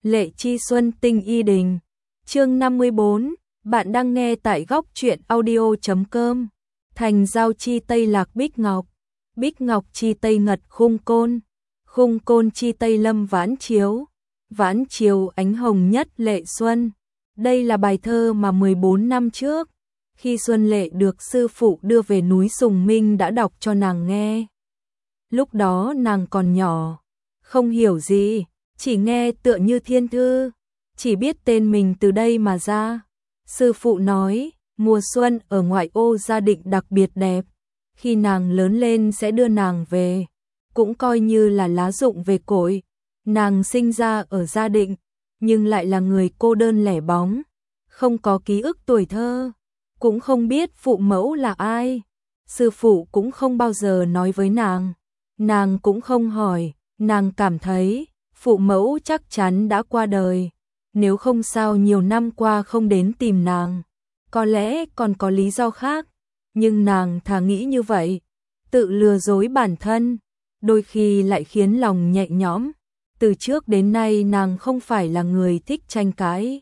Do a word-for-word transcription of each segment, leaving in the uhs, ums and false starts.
Lệ Chi Xuân Tinh Y Đình. Chương năm mươi bốn, bạn đang nghe tại góc truyện audio chấm com. Thành giao chi tây lạc bích ngọc, bích ngọc chi tây ngật khung côn, khung côn chi tây lâm vãn chiếu, vãn chiếu ánh hồng nhất lệ xuân. Đây là bài thơ mà mười bốn năm trước, khi Xuân Lệ được sư phụ đưa về núi Sùng Minh đã đọc cho nàng nghe. Lúc đó nàng còn nhỏ, không hiểu gì, chỉ nghe tựa như thiên thư, chỉ biết tên mình từ đây mà ra. Sư phụ nói, mùa xuân ở ngoại ô gia định đặc biệt đẹp, khi nàng lớn lên sẽ đưa nàng về, cũng coi như là lá rụng về cội. Nàng sinh ra ở gia định, nhưng lại là người cô đơn lẻ bóng, không có ký ức tuổi thơ, cũng không biết phụ mẫu là ai. Sư phụ cũng không bao giờ nói với nàng, nàng cũng không hỏi, nàng cảm thấy phụ mẫu chắc chắn đã qua đời, nếu không sao nhiều năm qua không đến tìm nàng, có lẽ còn có lý do khác, nhưng nàng thà nghĩ như vậy, tự lừa dối bản thân, đôi khi lại khiến lòng nhẹ nhõm. Từ trước đến nay nàng không phải là người thích tranh cãi,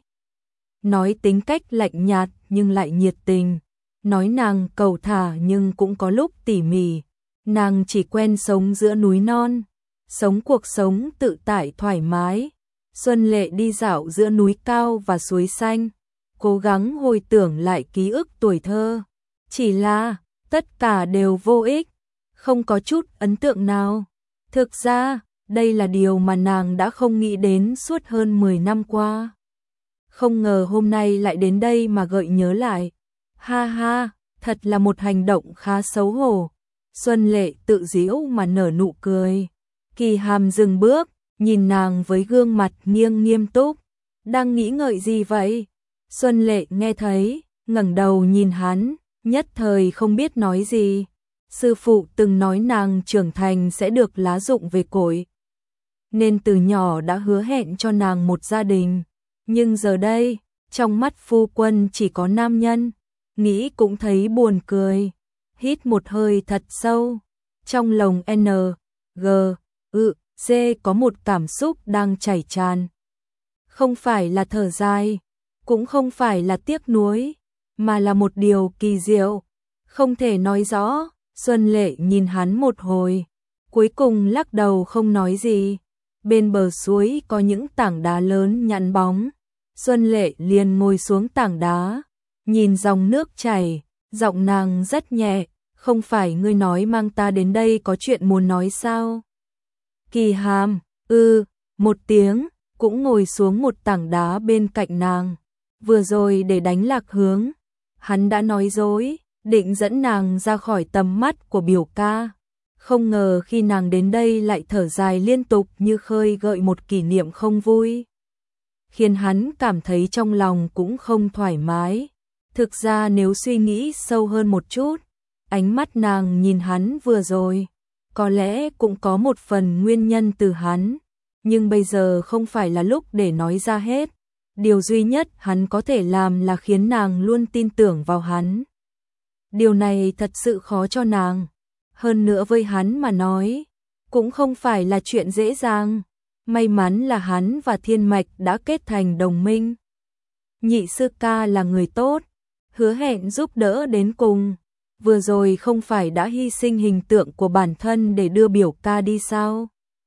nói tính cách lạnh nhạt nhưng lại nhiệt tình, nói nàng cầu thả nhưng cũng có lúc tỉ mỉ. Nàng chỉ quen sống giữa núi non, sống cuộc sống tự tại thoải mái. Xuân Lệ đi dạo giữa núi cao và suối xanh, cố gắng hồi tưởng lại ký ức tuổi thơ, chỉ là tất cả đều vô ích, không có chút ấn tượng nào. Thực ra, đây là điều mà nàng đã không nghĩ đến suốt hơn mười năm qua. Không ngờ hôm nay lại đến đây mà gợi nhớ lại. Ha ha, thật là một hành động khá xấu hổ. Xuân Lệ tự giễu mà nở nụ cười. Kỳ Hàm dừng bước, nhìn nàng với gương mặt nghiêng nghiêm túc. Đang nghĩ ngợi gì vậy? Xuân Lệ nghe thấy, ngẩng đầu nhìn hắn, nhất thời không biết nói gì. Sư phụ từng nói nàng trưởng thành sẽ được lá rụng về cội, nên từ nhỏ đã hứa hẹn cho nàng một gia đình. Nhưng giờ đây, trong mắt phu quân chỉ có nam nhân, nghĩ cũng thấy buồn cười. Hít một hơi thật sâu, trong lòng N, G, ự, C có một cảm xúc đang chảy tràn. Không phải là thở dài, cũng không phải là tiếc nuối, mà là một điều kỳ diệu, không thể nói rõ. Xuân Lệ nhìn hắn một hồi, cuối cùng lắc đầu không nói gì. Bên bờ suối có những tảng đá lớn nhẵn bóng. Xuân Lệ liền ngồi xuống tảng đá, nhìn dòng nước chảy, giọng nàng rất nhẹ, không phải ngươi nói mang ta đến đây có chuyện muốn nói sao? Kỳ Hàm, ư, một tiếng, cũng ngồi xuống một tảng đá bên cạnh nàng. Vừa rồi để đánh lạc hướng, hắn đã nói dối, định dẫn nàng ra khỏi tầm mắt của biểu ca. Không ngờ khi nàng đến đây lại thở dài liên tục như khơi gợi một kỷ niệm không vui, khiến hắn cảm thấy trong lòng cũng không thoải mái. Thực ra nếu suy nghĩ sâu hơn một chút, ánh mắt nàng nhìn hắn vừa rồi, có lẽ cũng có một phần nguyên nhân từ hắn, nhưng bây giờ không phải là lúc để nói ra hết. Điều duy nhất hắn có thể làm là khiến nàng luôn tin tưởng vào hắn. Điều này thật sự khó cho nàng. Hơn nữa với hắn mà nói, cũng không phải là chuyện dễ dàng. May mắn là hắn và Thiên Mạch đã kết thành đồng minh. Nhị sư ca là người tốt, hứa hẹn giúp đỡ đến cùng. Vừa rồi không phải đã hy sinh hình tượng của bản thân để đưa biểu ca đi sao?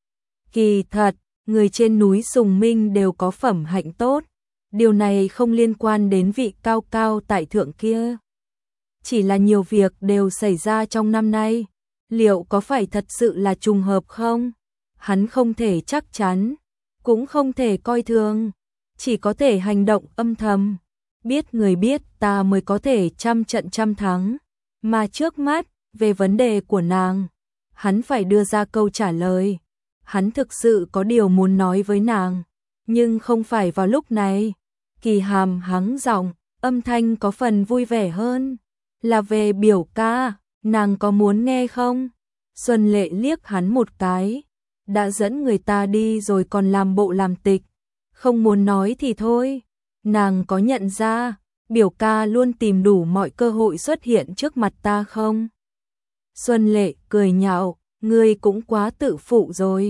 Kỳ thật, người trên núi Sùng Minh đều có phẩm hạnh tốt. Điều này không liên quan đến vị cao cao tại thượng kia. Chỉ là nhiều việc đều xảy ra trong năm nay. Liệu có phải thật sự là trùng hợp không? Hắn không thể chắc chắn, cũng không thể coi thường, chỉ có thể hành động âm thầm. Biết người biết ta mới có thể trăm trận trăm thắng. Mà trước mắt, về vấn đề của nàng, hắn phải đưa ra câu trả lời. Hắn thực sự có điều muốn nói với nàng, nhưng không phải vào lúc này. Kỳ Hàm hắng giọng, âm thanh có phần vui vẻ hơn. Là về biểu ca, nàng có muốn nghe không? Xuân Lệ liếc hắn một cái, đã dẫn người ta đi rồi còn làm bộ làm tịch, không muốn nói thì thôi. Nàng có nhận ra, biểu ca luôn tìm đủ mọi cơ hội xuất hiện trước mặt ta không? Xuân Lệ cười nhạo, ngươi cũng quá tự phụ rồi.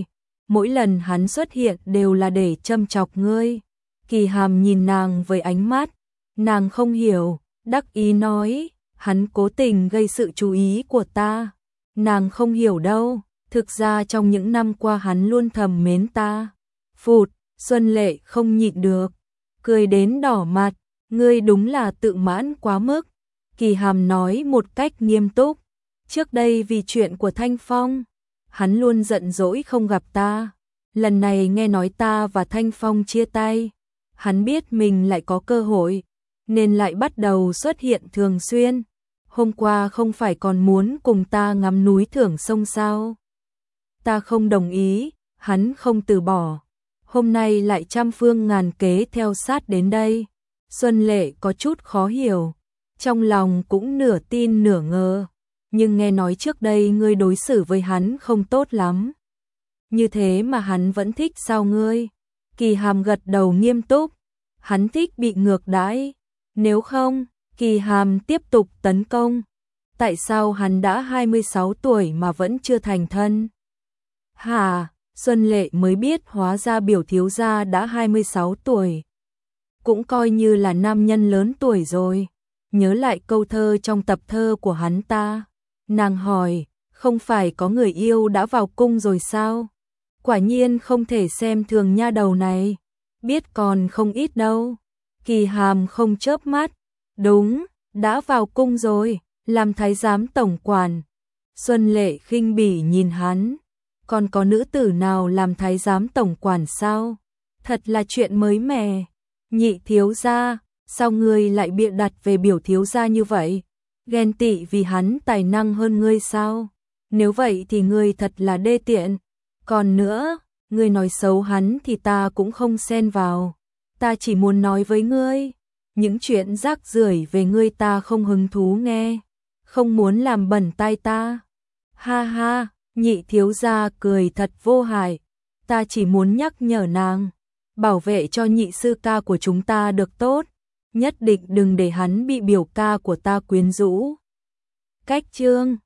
mỗi lần hắn xuất hiện đều là để châm chọc ngươi. Kỳ Hàm nhìn nàng với ánh mắt, nàng không hiểu, đắc ý nói, hắn cố tình gây sự chú ý của ta. Nàng không hiểu đâu, thực ra trong những năm qua hắn luôn thầm mến ta. Phụt, Xuân Lệ không nhịn được, cười đến đỏ mặt, ngươi đúng là tự mãn quá mức. Kỳ Hàm nói một cách nghiêm túc, trước đây vì chuyện của Thanh Phong, hắn luôn giận dỗi không gặp ta. Lần này nghe nói ta và Thanh Phong chia tay, hắn biết mình lại có cơ hội, nên lại bắt đầu xuất hiện thường xuyên. Hôm qua không phải còn muốn cùng ta ngắm núi thưởng sông sao? Ta không đồng ý, hắn không từ bỏ. Hôm nay lại trăm phương ngàn kế theo sát đến đây. Xuân Lệ có chút khó hiểu, trong lòng cũng nửa tin nửa ngờ. Nhưng nghe nói trước đây ngươi đối xử với hắn không tốt lắm. Như thế mà hắn vẫn thích sao ngươi? Kỳ Hàm gật đầu nghiêm túc. Hắn thích bị ngược đãi. Nếu không, Kỳ Hàm tiếp tục tấn công. Tại sao hắn đã hai mươi sáu tuổi mà vẫn chưa thành thân? Hà, Xuân Lệ mới biết hóa ra biểu thiếu gia đã hai mươi sáu tuổi. Cũng coi như là nam nhân lớn tuổi rồi. Nhớ lại câu thơ trong tập thơ của hắn ta. Nàng hỏi, không phải có người yêu đã vào cung rồi sao? Quả nhiên không thể xem thường nha đầu này. Biết còn không ít đâu. Kỳ Hàm không chớp mắt. Đúng, đã vào cung rồi, làm thái giám tổng quản. Xuân Lệ khinh bỉ nhìn hắn. Còn có nữ tử nào làm thái giám tổng quản sao? Thật là chuyện mới mẻ. Nhị thiếu gia, sao ngươi lại bịa đặt về biểu thiếu gia như vậy? Ghen tị vì hắn tài năng hơn ngươi sao? Nếu vậy thì ngươi thật là đê tiện. Còn nữa, ngươi nói xấu hắn thì ta cũng không xen vào. Ta chỉ muốn nói với ngươi, những chuyện rác rưởi về ngươi ta không hứng thú nghe, không muốn làm bẩn tai ta. Ha ha, nhị thiếu gia cười thật vô hại. Ta chỉ muốn nhắc nhở nàng, bảo vệ cho nhị sư ca của chúng ta được tốt, nhất định đừng để hắn bị biểu ca của ta quyến rũ. Cách chương